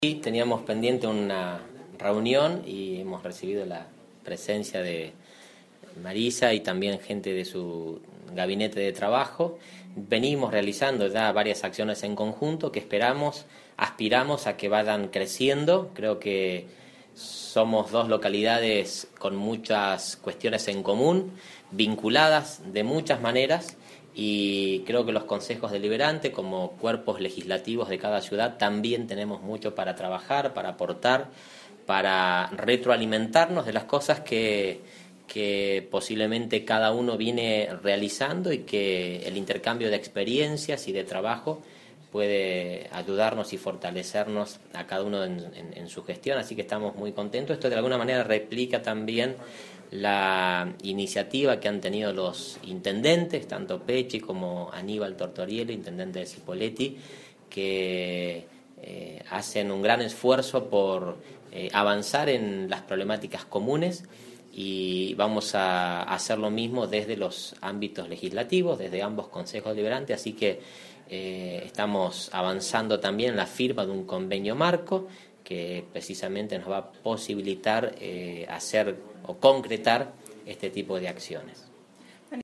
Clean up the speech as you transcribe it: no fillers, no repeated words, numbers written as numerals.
Sí, teníamos pendiente una reunión y hemos recibido la presencia de Marisa y también gente de su gabinete de trabajo. Venimos realizando ya varias acciones en conjunto que aspiramos a que vayan creciendo. Creo que somos dos localidades con muchas cuestiones en común, vinculadas de muchas maneras, y creo que los consejos deliberantes, como cuerpos legislativos de cada ciudad, también tenemos mucho para trabajar, para aportar, para retroalimentarnos de las cosas que posiblemente cada uno viene realizando, y que el intercambio de experiencias y de trabajo puede ayudarnos y fortalecernos a cada uno en su gestión. Así que estamos muy contentos. Esto de alguna manera replica también la iniciativa que han tenido los intendentes, tanto Pecci como Aníbal Tortoriello, intendente de Cipolletti, que hacen un gran esfuerzo por avanzar en las problemáticas comunes, y vamos a hacer lo mismo desde los ámbitos legislativos, desde ambos consejos deliberantes. Así que estamos avanzando también en la firma de un convenio marco que precisamente nos va a posibilitar hacer o concretar este tipo de acciones.